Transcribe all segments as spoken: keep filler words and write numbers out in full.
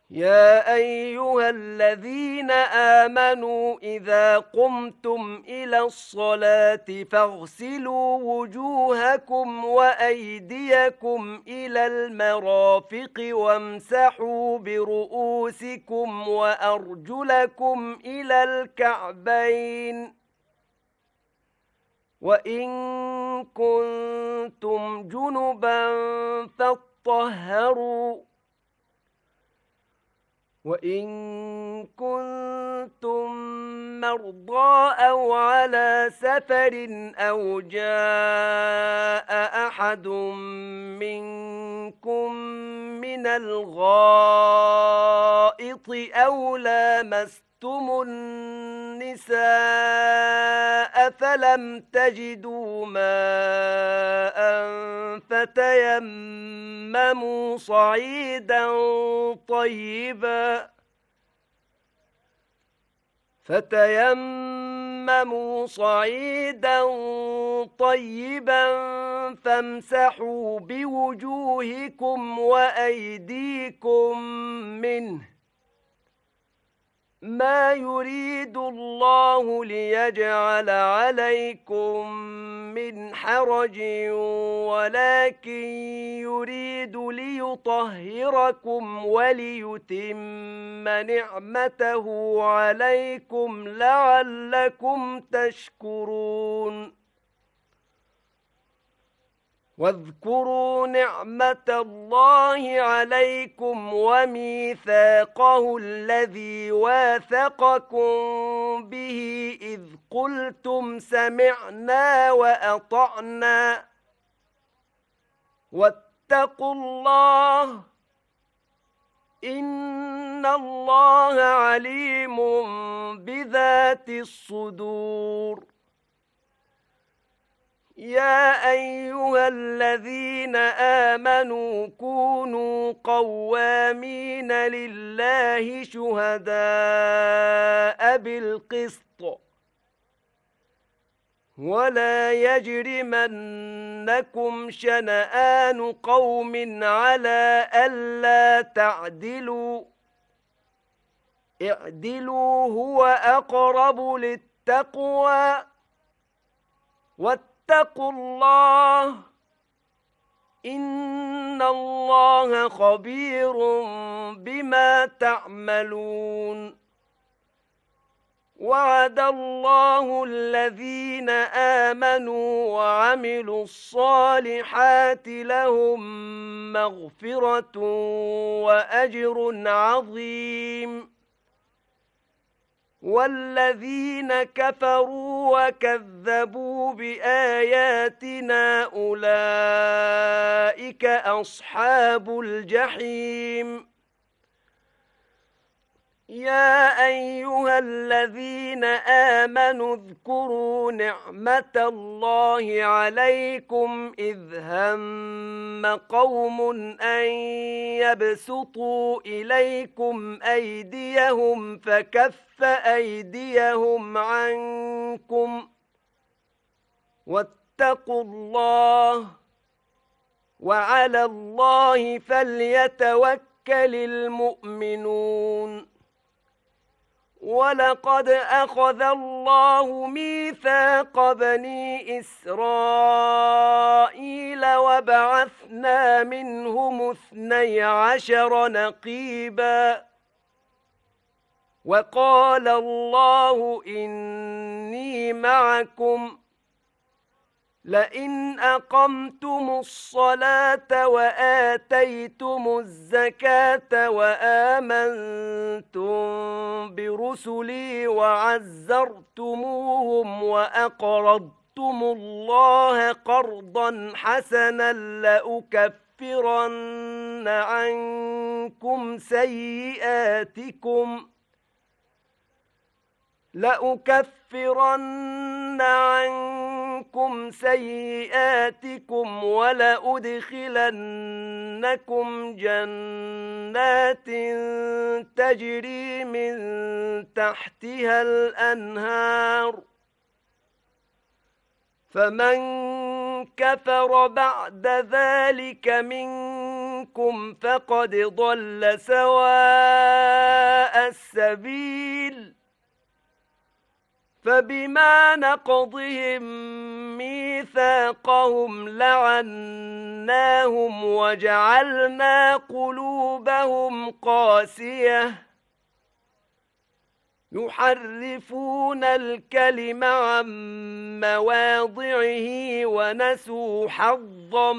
يا أيها الذين آمنوا إذا قمتم إلى الصلاة فاغسلوا وجوهكم وأيديكم إلى المرافق وامسحوا برؤوسكم وأرجلكم إلى الكعبين وإن كنتم جنبا فاطهروا وإن كنتم مرضى أو على سفر أو جاء أحد منكم من الغائط أو لامستم النساء فلم تجدوا ماء فتيمموا صعيدا طيبا فتيمموا صعيدا طيبا فامسحوا بوجوهكم وأيديكم منه ما يريد الله ليجعل عليكم من حرج ولكن يريد ليطهركم وليتم نعمته عليكم لعلكم تشكرون واذكروا نعمة الله عليكم وميثاقه الذي واثقكم به إذ قلتم سمعنا وأطعنا واتقوا الله إن الله عليم بذات الصدور يا أيها الذين آمنوا كونوا قوامين لله شهداء بالقسط ولا يجرمنكم شنآن قوم على ألا تعدلوا اعدلوا هو أقرب للتقوى واتقوا الله إن الله خبير بما تعملون وعد الله الذين آمنوا وعملوا الصالحات لهم مغفرة وأجر عظيم والذين كفروا وكذبوا بآياتنا أولئك أصحاب الجحيم يا أيها الذين آمنوا اذكروا نعمة الله عليكم إذ هم قوم أن يبسطوا إليكم أيديهم فكف أيديهم عنكم واتقوا الله وعلى الله فليتوكل المؤمنون ولقد أخذ الله ميثاق بني إسرائيل وبعثنا منهم اثني عشر نقيبا وقال الله إني معكم لئن أقمتم الصلاة وآتيتم الزكاة وآمنتم برسلي وعزرتموهم وأقرضتم الله قرضا حسنا لأكفرن عنكم سيئاتكم لأكفرن عنكم سيئاتكم ولأدخلنكم جنات تجري من تحتها الأنهار فمن كفر بعد ذلك منكم منكم فقد ضل سواء السبيل فبما نقضهم ميثاقهم لعناهم وجعلنا قلوبهم قاسية يحرفون الكلم عن مواضعه ونسوا حظا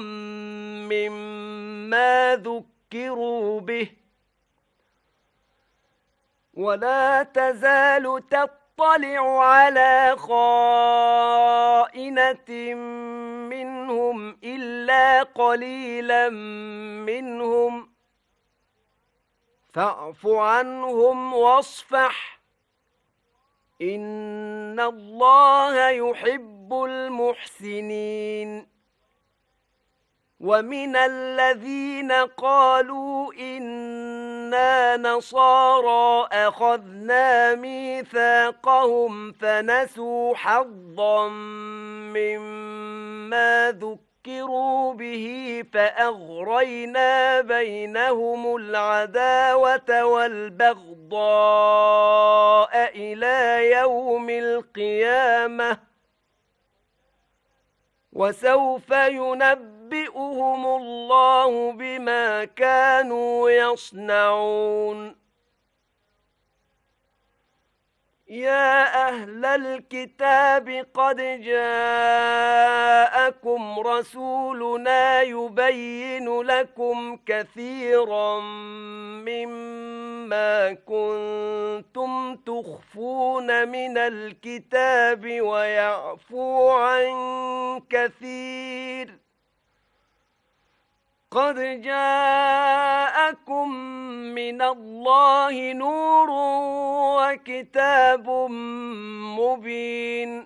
مما ذكروا به ولا تزال تطلع على خائنة منهم إلا قليلا منهم فاعف عنهم واصفح إن الله يحب المحسنين ومن الذين قالوا إنا نصارى أخذنا ميثاقهم فنسوا حظا مما ذكروا به فأغرينا بينهم العداوة والبغضاء إلى يوم القيامة وسوف ينبئهم الله بما كانوا يصنعون يا أهل الكتاب قد جاءكم رسولنا يبين لكم كثيرا مما كنتم تخفون من الكتاب ويعفو عن كثير قد جاءكم من الله نور وكتاب مبين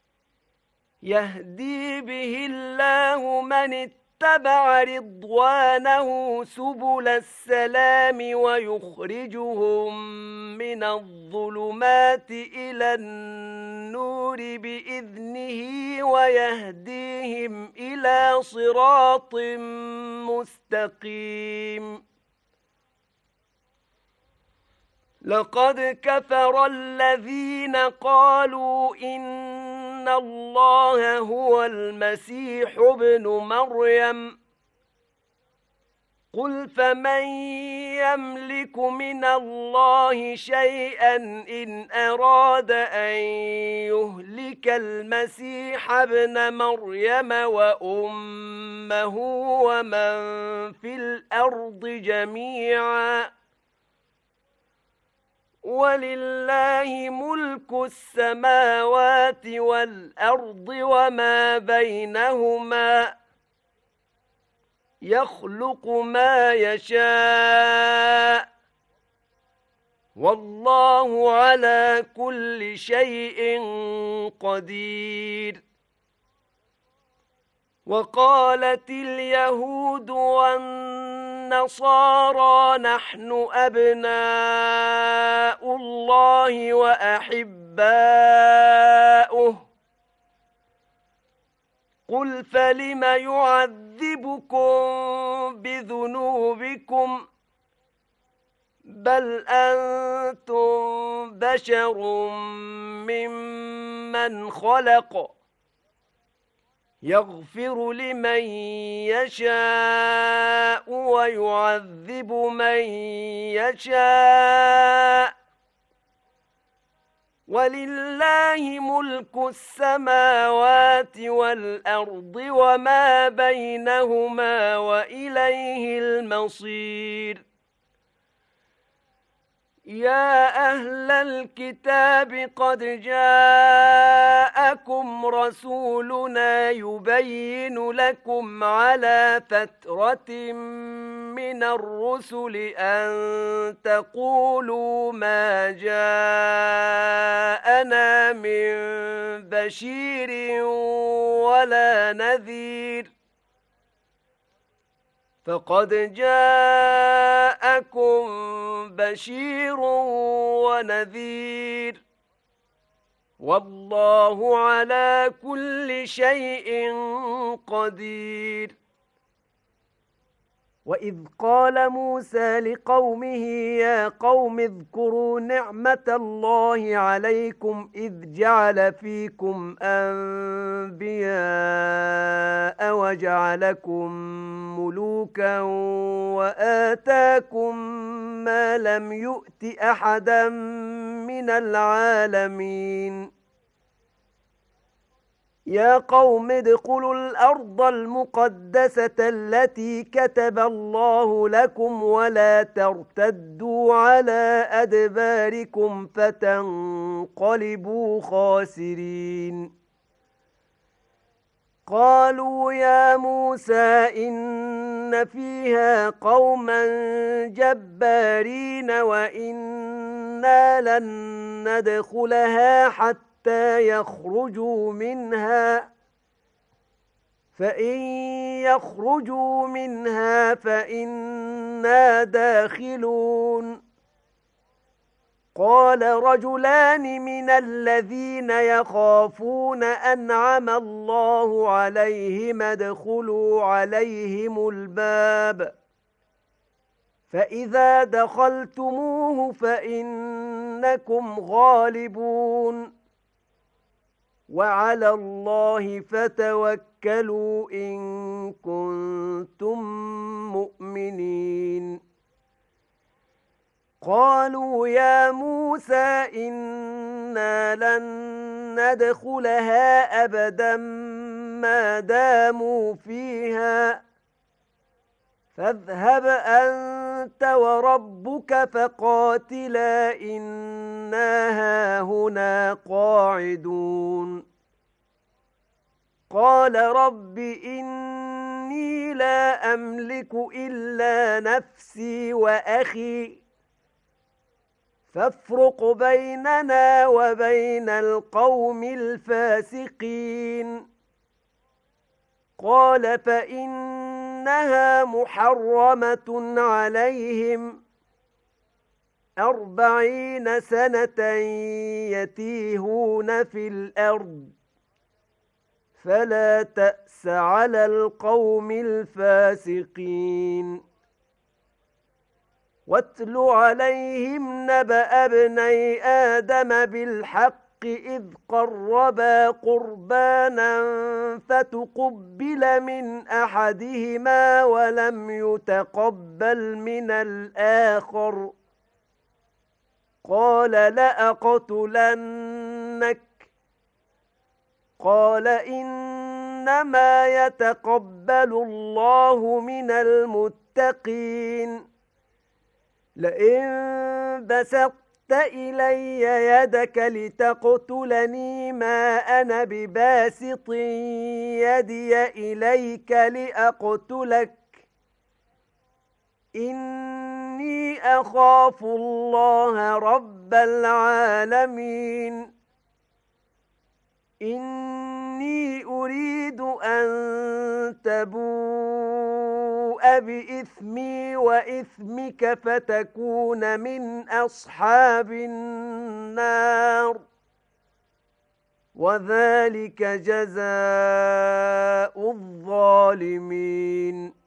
يهدي به الله من اتبع رضوانه سبل السلام ويخرجهم من الظلمات إلى النور بإذنه ويهديهم إلى صراط مستقيم لقد كفر الذين قالوا إن الله هو المسيح ابن مريم قل فمن يملك من الله شيئا إن أراد أن يهلك المسيح ابن مريم وأمه ومن في الأرض جميعا ولله ملك السماوات والأرض وما بينهما يخلق ما يشاء والله على كل شيء قدير وقالت اليهود والنصارى نحن أبناء الله وأحباؤه قل فلم يعذبكم بذنوبكم بل أنتم بشر ممن خلق يغفر لمن يشاء ويعذب من يشاء ولله ملك السماوات والأرض وما بينهما وإليه المصير يا أهل الكتاب قد جاءكم رسولنا يبين لكم على فترة من الرسل أن تقولوا ما جاءنا من بشير ولا نذير فقد جاءكم بشير ونذير والله على كل شيء قدير وإذ قال موسى لقومه يا قوم اذكروا نعمة الله عليكم إذ جعل فيكم أنبياء وجعلكم ملوكا وآتاكم ما لم يؤت أحدا من العالمين يا قوم ادخلوا الأرض المقدسة التي كتب الله لكم ولا ترتدوا على أدباركم فتنقلبوا خاسرين قالوا يا موسى إن فيها قوما جبارين وإنا لن ندخلها حتى حتى يخرجوا منها فإن يخرجوا منها فإنا داخلون قال رجلان من الذين يخافون أنعم الله عليهم ادخلوا عليهم الباب فإذا دخلتموه فإنكم غالبون وعلى الله فتوكلوا إن كنتم مؤمنين قالوا يا موسى إنا لن ندخلها أبدا ما داموا فيها فاذهب أنت وربك فقاتلا إنا هاهنا قاعدون قال رب إني لا أملك إلا نفسي وأخي فافرق بيننا وبين القوم الفاسقين قال فإنها محرمة عليهم أربعين سنة يتيهون في الأرض فلا تأس على القوم الفاسقين واتل عليهم نبأ ابني آدم بالحق إذ قربا قربانا فتقبل من أحدهما ولم يتقبل من الآخر قال لأقتلنك قال إنما يتقبل الله من المتقين لئن بسطت إلي يدك لتقتلني ما أنا بباسط يدي إليك لأقتلك إني أخاف الله رب العالمين إني أريد أن تبوء بإثمي وإثمك فتكون من أصحاب النار وذلك جزاء الظالمين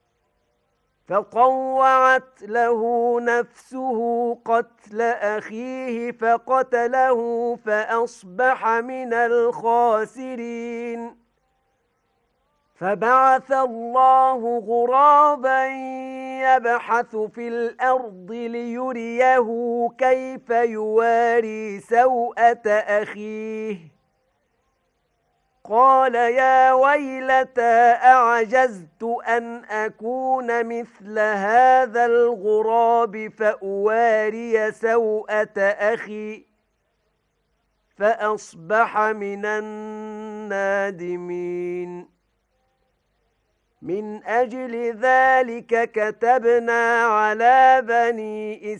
فطوعت له نفسه قتل أخيه فقتله فأصبح من الخاسرين فبعث الله غرابا يبحث في الأرض ليريه كيف يواري سوءة أخيه قال يا ويلتى أعجزت أن أكون مثل هذا الغراب فأواري سوءة أخي فأصبح من النادمين من أجل ذلك كتبنا على بني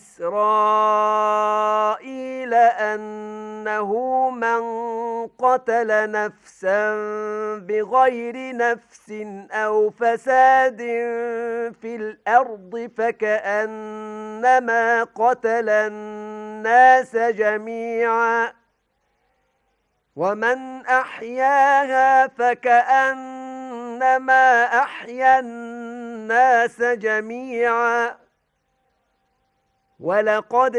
إسرائيل أنه من قتل نفسا بغير نفس أو فساد في الأرض فكأنما قتل الناس جميعا ومن أحياها فكأنما أحيا الناس الناس جميعا ولقد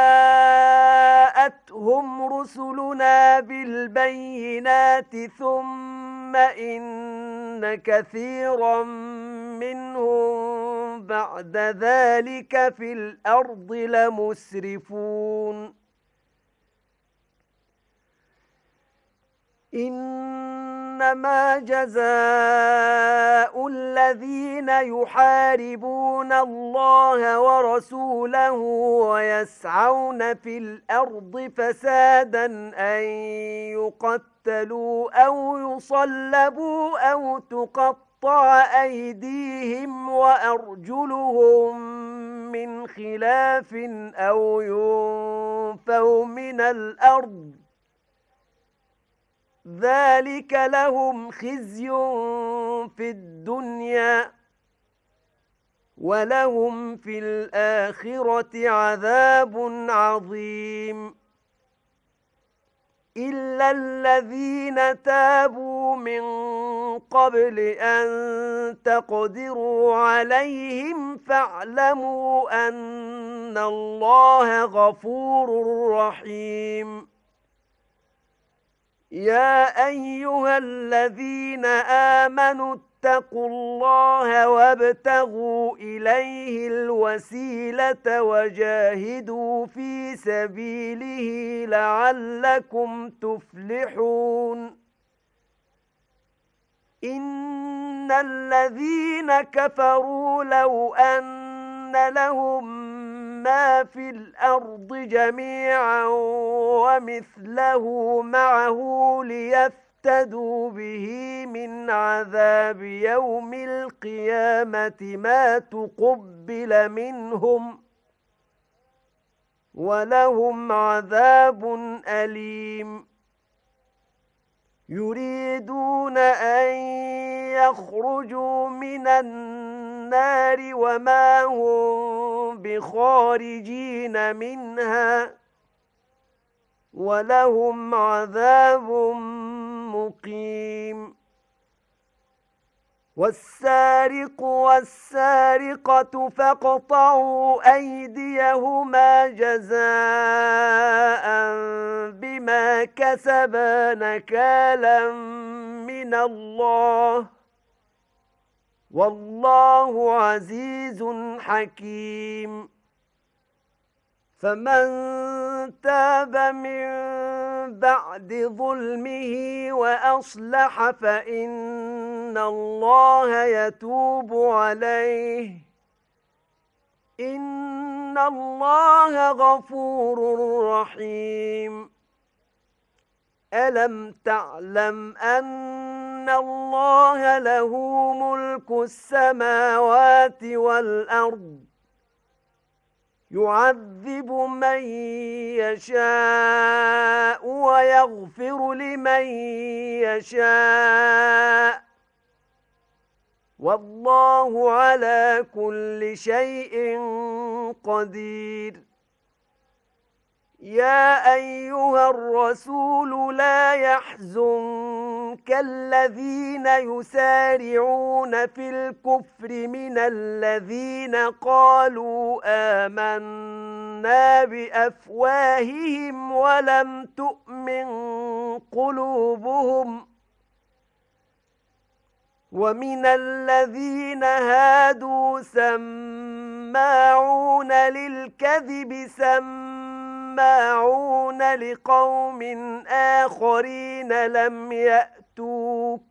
جاءتهم رسلنا بالبينات ثم إن كثيرا منهم بعد ذلك في الأرض لمسرفون إنما جزاء الذين يحاربون الله ورسوله ويسعون في الأرض فسادا أن يقتلوا أو يصلبوا أو تقطع أيديهم وأرجلهم من خلاف أو ينفوا من الأرض ذلك لهم خزي في الدنيا ولهم في الآخرة عذاب عظيم إلا الذين تابوا من قبل أن تقدروا عليهم فاعلموا أن الله غفور رحيم يا أيها الذين آمنوا اتقوا الله وابتغوا إليه الوسيلة وجاهدوا في سبيله لعلكم تفلحون إن الذين كفروا لو أن لهم ما في الأرض جميعا ومثله معه ليفتدوا به من عذاب يوم القيامة ما تقبل منهم ولهم عذاب أليم يريدون أن يخرجوا من النار وما هم بخارجين منها ولهم عذاب مقيم والسارق والسارقة فاقطعوا أيديهما جزاء بما كسبا نكالا من الله والله عزيز حكيم فمن تاب من بعد ظلمه وأصلح فإن الله يتوب عليه إن الله غفور رحيم ألم تعلم أن الله له ملك السماوات والأرض يعذب من يشاء ويغفر لمن يشاء والله على كل شيء قدير يا أيها الرسول لا يحزنك الذين يسارعون في الكفر من الذين قالوا آمنا بأفواههم ولم تؤمن قلوبهم ومن الذين هادوا سماعون للكذب سماعون لقوم آخرين لم يأتوك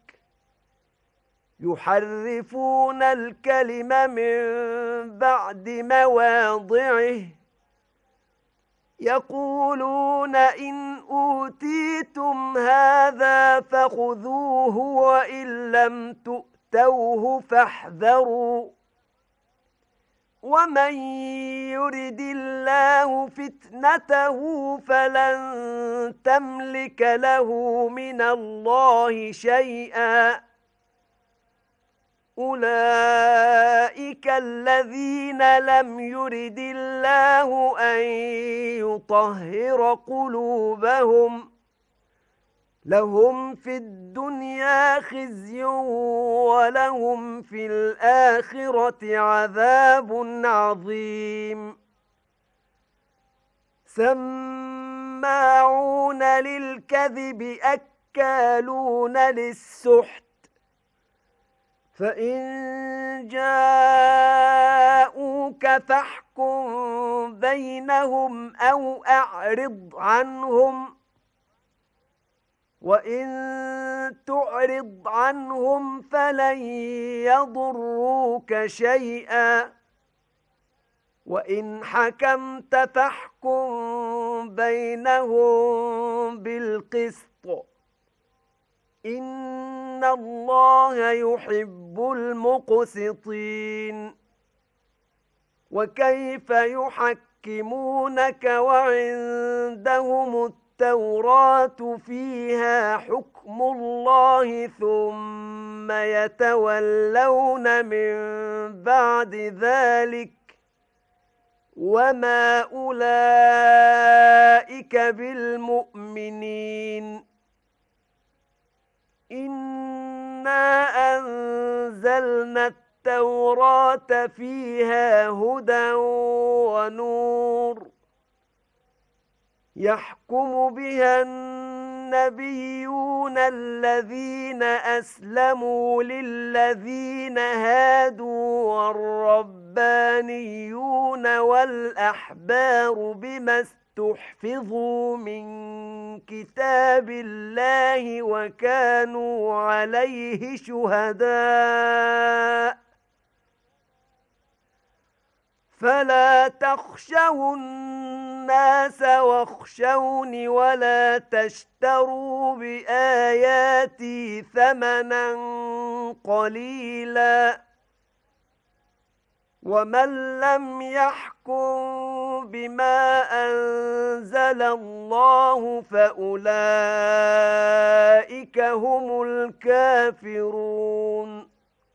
يحرفون الكلم من بعد مواضعه يقولون إن أوتيتم هذا فخذوه وإن لم تؤتوه فاحذروا ومن يرد الله فتنته فلن تملك له من الله شيئا أولئك الذين لم يرد الله أن يطهر قلوبهم لهم في الدنيا خزي ولهم في الآخرة عذاب عظيم سماعون للكذب أكالون للسحت فإن جاءوك فاحكم بينهم أو أعرض عنهم وإن تعرض عنهم فلن يضروك شيئا وإن حكمت فاحكم بينهم بالقسط إن الله يحب المقسطين وكيف يحكمونك وعندهم التوراة فيها حكم الله ثم يتولون من بعد ذلك وما أولئك بالمؤمنين إنا أنزلنا التوراة فيها هدى ونور يحكم بها النبيون الذين أسلموا للذين هادوا والربانيون والأحبار بما استحفظوا من كتاب الله وكانوا عليه شهداء فلا تخشوا الناس واخشوني ولا تشتروا بآياتي ثمنا قليلا ومن لم يحكم بما أنزل الله فأولئك هم الكافرون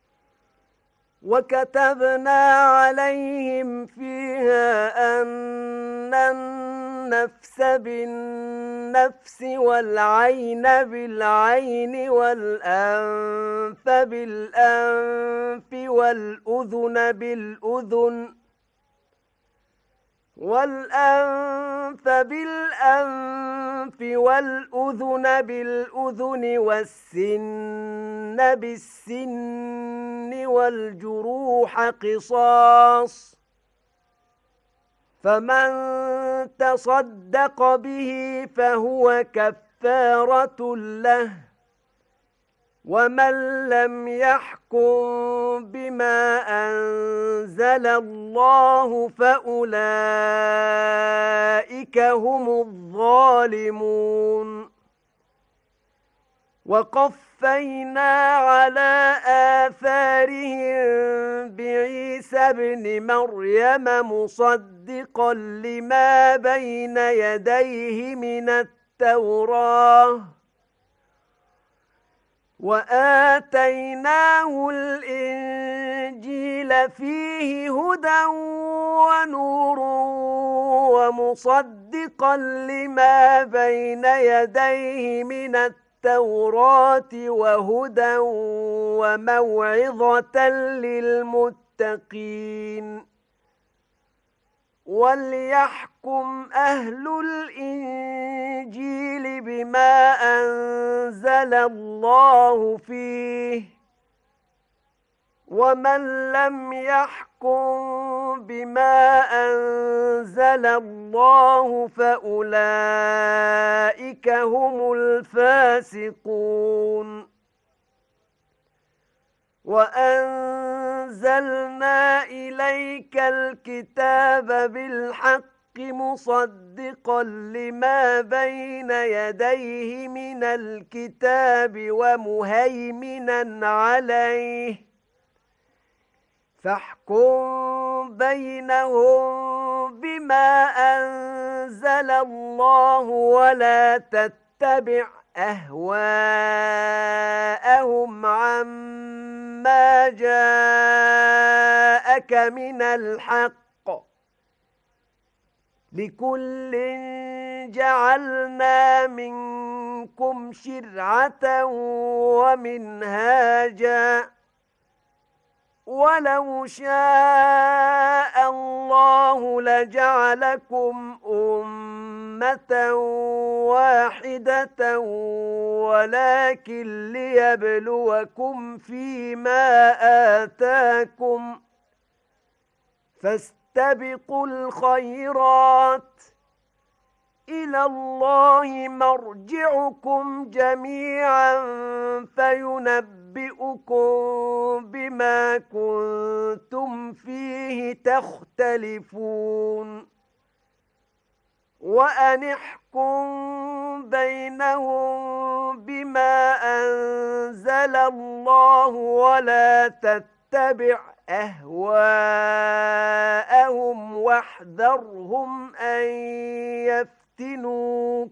وكتبنا عليهم فيها أن النفس بالنفس والعين بالعين والأنف بالأنف والأذن بالأذن والأنف بالأنف والأذن بالأذن والسن بالسن والجروح قصاص فمن تصدق به فهو كفارة له ومن لم يحكم بما أنزل الله فأولئك هم الظالمون وقفينا على آثارهم بعيسى ابن مريم مصدقا لما بين يديه من التوراة وآتيناه الإنجيل فيه هدى ونور ومصدقا لما بين يديه من التوراة وهدى وموعظة للمتقين وليحكم أهل الإنجيل بما أنزل الله فيه ومن لم يحكم بما أنزل الله فأولئك هم الفاسقون وأنزلنا إليك الكتاب بالحق مصدقا لما بين يديه من الكتاب ومهيمنا عليه فاحكم بينهم بما أنزل الله ولا تتبع أهواءهم عما جاءك من الحق لكل جعلنا منكم منكم شرعة ومنهاجا ولو شاء الله لجعلكم أمة واحدة ولكن ليبلوكم فيما آتاكم فاستبقوا الخيرات إلى الله مرجعكم جميعا فينبئكم بما كنتم فيه تختلفون وأن احكم بينهم بما أنزل الله ولا تتبع أهواءهم واحذرهم أن يفتنوك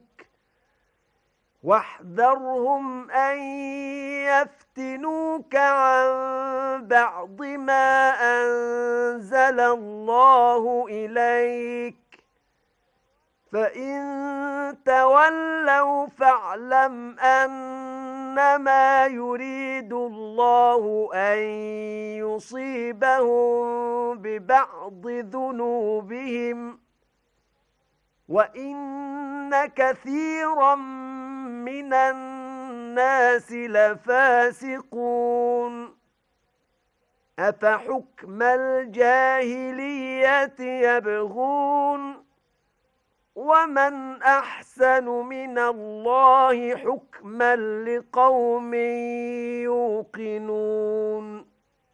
واحذرهم أن يفتنوك عن بعض ما أنزل الله إليك فإن تولوا فاعلم أنما يريد الله أن يصيبهم ببعض ذنوبهم وإن كثيرا من الناس لفاسقون أفحكم الجاهلية يبغون ومن أحسن من الله حكما لقوم يوقنون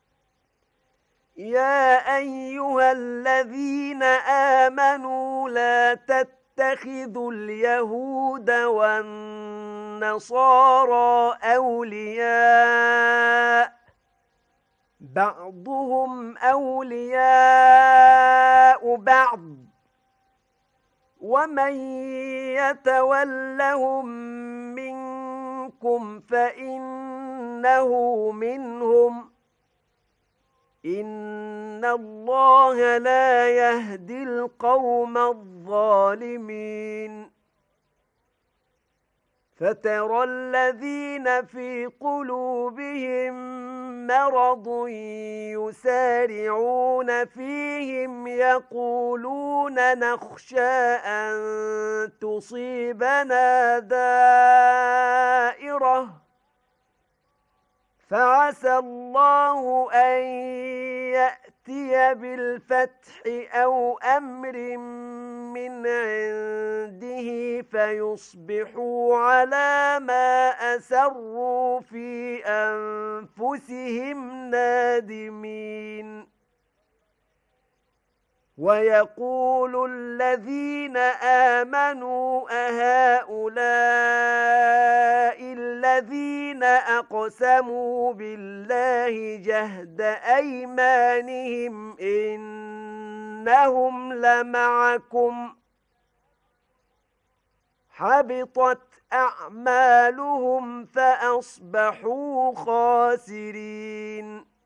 يا أيها الذين آمنوا لا تتخذوا اليهود والنصارى أولياء بعضهم أولياء بعض ومن يتولهم منكم فإنه منهم إن الله لا يهدي القوم الظالمين فترى الذين في قلوبهم مرض يسارعون فيهم يقولون نخشى أن تصيبنا دائرة فعسى الله أن يأتي بالفتح أو أمر من عنده فيصبحوا على ما أسروا في أنفسهم نادمين ويقول الذين آمنوا أهؤلاء الذين أقسموا بالله جهد أيمانهم إنهم لمعكم حبطت أعمالهم فأصبحوا خاسرين